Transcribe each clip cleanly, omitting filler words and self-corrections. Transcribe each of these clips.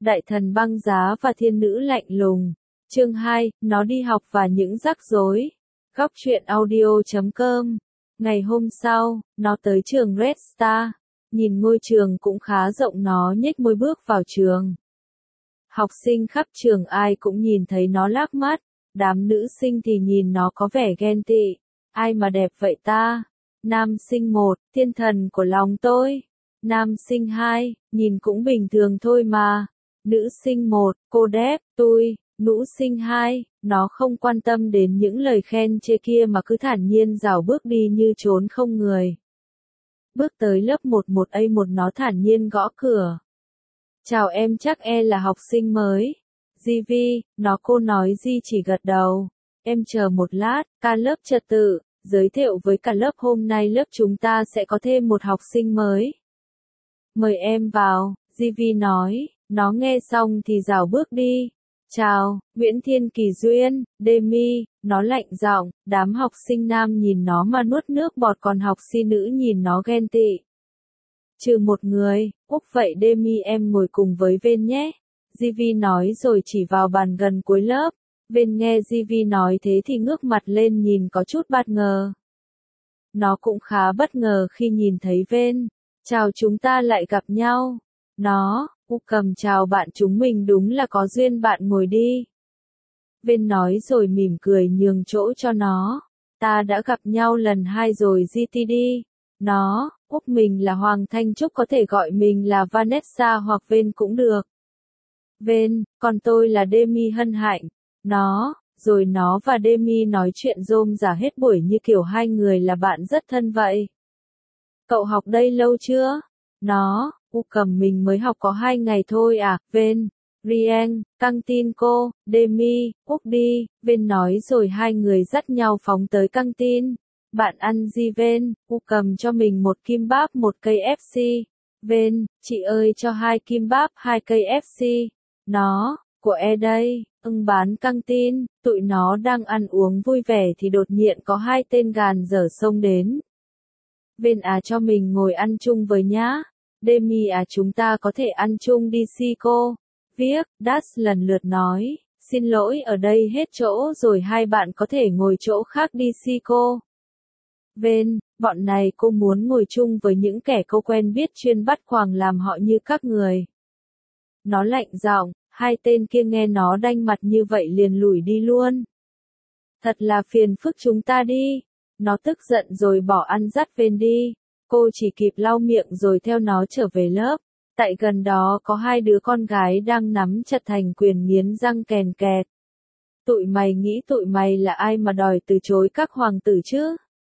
Đại thần băng giá và thiên nữ lạnh lùng. Chương 2, nó đi học và những rắc rối. Góc truyện audio.com. Ngày hôm sau, nó tới trường Red Star. Nhìn ngôi trường cũng khá rộng, nó nhếch môi bước vào trường. Học sinh khắp trường ai cũng nhìn thấy nó lác mắt. Đám nữ sinh thì nhìn nó có vẻ ghen tị. Ai mà đẹp vậy ta? Nam sinh 1, thiên thần của lòng tôi. Nam sinh 2, nhìn cũng bình thường thôi mà. Nữ sinh 1, cô đẹp, tôi. Nữ sinh 2, nó không quan tâm đến những lời khen chê kia mà cứ thản nhiên rảo bước đi như trốn không người. Bước tới lớp 11A1, nó thản nhiên gõ cửa. Chào em, chắc là học sinh mới. Di, cô nói Di chỉ gật đầu. Em chờ một lát, ca lớp trật tự, giới thiệu với cả lớp hôm nay lớp chúng ta sẽ có thêm một học sinh mới. Mời em vào, Di nói, nó nghe xong thì rảo bước đi. Chào, Nguyễn Thiên Kỳ Duyên, Demi, nó lạnh giọng, đám học sinh nam nhìn nó mà nuốt nước bọt, còn học sinh nữ nhìn nó ghen tị. Trừ một người, Úc vậy Demi em ngồi cùng với Ven nhé. Di nói rồi chỉ vào bàn gần cuối lớp. Ven nghe Di nói thế thì ngước mặt lên nhìn có chút bất ngờ. Nó cũng khá bất ngờ khi nhìn thấy Ven. Chào, chúng ta lại gặp nhau. Nó, Úc cầm chào bạn, chúng mình đúng là có duyên, bạn ngồi đi. Ven nói rồi mỉm cười nhường chỗ cho nó. Ta đã gặp nhau lần 2 rồi GTD. Nó, Úc mình là Hoàng Thanh Trúc, có thể gọi mình là Vanessa hoặc Ven cũng được. Ven, còn tôi là Demi hân hạnh. Nó, rồi nó và Demi nói chuyện rôm rả hết buổi như kiểu hai người là bạn rất thân vậy. Cậu học đây lâu chưa? Nó, Úc cầm mình mới học có 2 ngày thôi à. Ven, Rieng, căng tin cô, Demi, Úc đi. Ven nói rồi hai người dắt nhau phóng tới căng tin. Bạn ăn gì Ven? Úc cầm cho mình một kim báp, một cây FC. Ven, chị ơi cho 2 kim báp, 2 cây FC. Nó, của đây. Bán căng tin, tụi nó đang ăn uống vui vẻ thì đột nhiên có 2 tên gàn dở xông đến. Ven cho mình ngồi ăn chung với nhá. Demi chúng ta có thể ăn chung đi si cô. Viết, Das lần lượt nói, xin lỗi ở đây hết chỗ rồi, hai bạn có thể ngồi chỗ khác đi si cô. Ven, bọn này cô muốn ngồi chung với những kẻ cô quen biết chuyên bắt quàng làm họ như các người. Nó lạnh giọng, 2 tên kia nghe nó đanh mặt như vậy liền lủi đi luôn. Thật là phiền phức, chúng ta đi. Nó tức giận rồi bỏ ăn dắt Ven đi. Cô chỉ kịp lau miệng rồi theo nó trở về lớp. Tại gần đó có 2 đứa con gái đang nắm chặt thành quyền nghiến răng kèn kẹt. Tụi mày nghĩ tụi mày là ai mà đòi từ chối các hoàng tử chứ?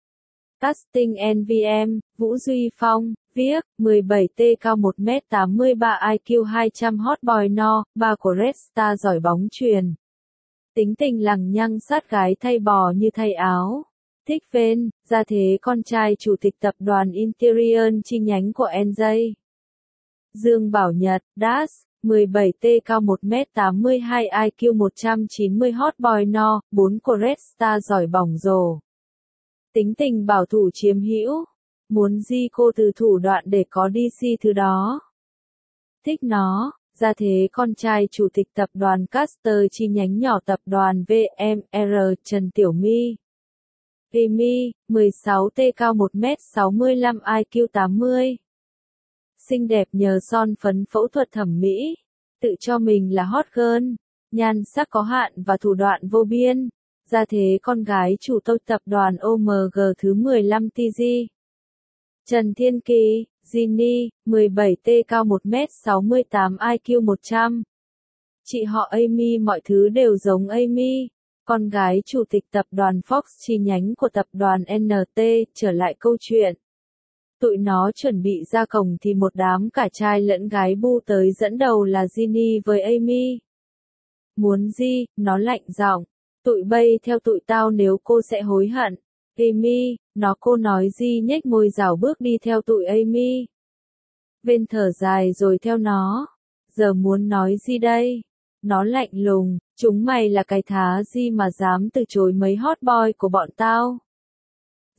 Casting NVM, Vũ Duy Phong, viết, 17T cao 1m83 IQ 200 hot boy no, 3 của Red Star giỏi bóng chuyền. Tính tình lằng nhằng sát gái thay bò như thay áo. Thích Ven, ra thế con trai chủ tịch tập đoàn Interion chi nhánh của NJ. Dương Bảo Nhật, Das, 17T cao 1m82 IQ 190 hot boy no, 4 của Red Star giỏi bóng rổ. Tính tình bảo thủ chiếm hữu. Muốn gì cô từ thủ đoạn để có DC thứ đó. Thích nó, ra thế con trai chủ tịch tập đoàn Caster chi nhánh nhỏ tập đoàn VMR Trần Tiểu My. Amy, 16T cao 1m65 IQ 80. Xinh đẹp nhờ son phấn phẫu thuật thẩm mỹ. Tự cho mình là hot girl. Nhan sắc có hạn và thủ đoạn vô biên. Ra thế con gái chủ tịch tập đoàn OMG thứ 15 TG. Trần Thiên Kỳ, Ginny, 17T cao 1m68 IQ 100. Chị họ Amy, mọi thứ đều giống Amy. Con gái chủ tịch tập đoàn Fox chi nhánh của tập đoàn NT. Trở lại câu chuyện. Tụi nó chuẩn bị ra cổng thì một đám cả trai lẫn gái bu tới, dẫn đầu là Ginny với Amy. Muốn gì? Nó lạnh giọng. Tụi bay theo tụi tao, nếu cô sẽ hối hận. Amy, cô nói gì nhếch môi rảo bước đi theo tụi Amy. Ven thở dài rồi theo nó. Giờ muốn nói gì đây? Nó lạnh lùng, chúng mày là cái thá gì mà dám từ chối mấy hot boy của bọn tao?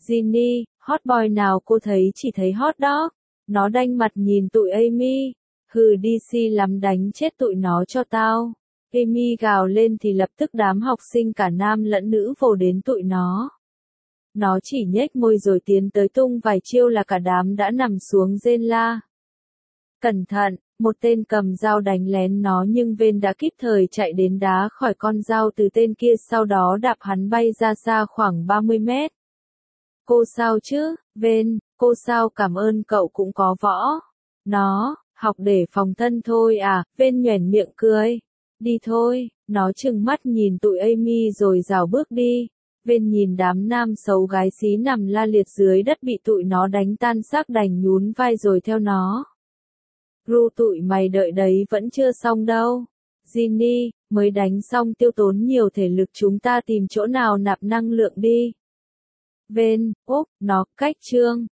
Ginny, hot boy nào cô thấy chỉ thấy hot dog. Nó đanh mặt nhìn tụi Amy. Hừ đi si lắm đánh chết tụi nó cho tao. Amy gào lên thì lập tức đám học sinh cả nam lẫn nữ vồ đến tụi nó. Nó chỉ nhếch môi rồi tiến tới tung vài chiêu là cả đám đã nằm xuống rên la. Cẩn thận, một tên cầm dao đánh lén nó nhưng Vên đã kịp thời chạy đến đá khỏi con dao từ tên kia sau đó đạp hắn bay ra xa khoảng 30 mét. Cô sao chứ, Vên, cô sao cảm ơn cậu cũng có võ. Nó, học để phòng thân thôi à, Vên nhoẻn miệng cười. Đi thôi, nó trừng mắt nhìn tụi Amy rồi rảo bước đi. Vên nhìn đám nam xấu gái xí nằm la liệt dưới đất bị tụi nó đánh tan xác đành nhún vai rồi theo nó. Ru tụi mày đợi đấy vẫn chưa xong đâu. Ginny, mới đánh xong tiêu tốn nhiều thể lực chúng ta tìm chỗ nào nạp năng lượng đi. Vên, úp, nó, cách chương.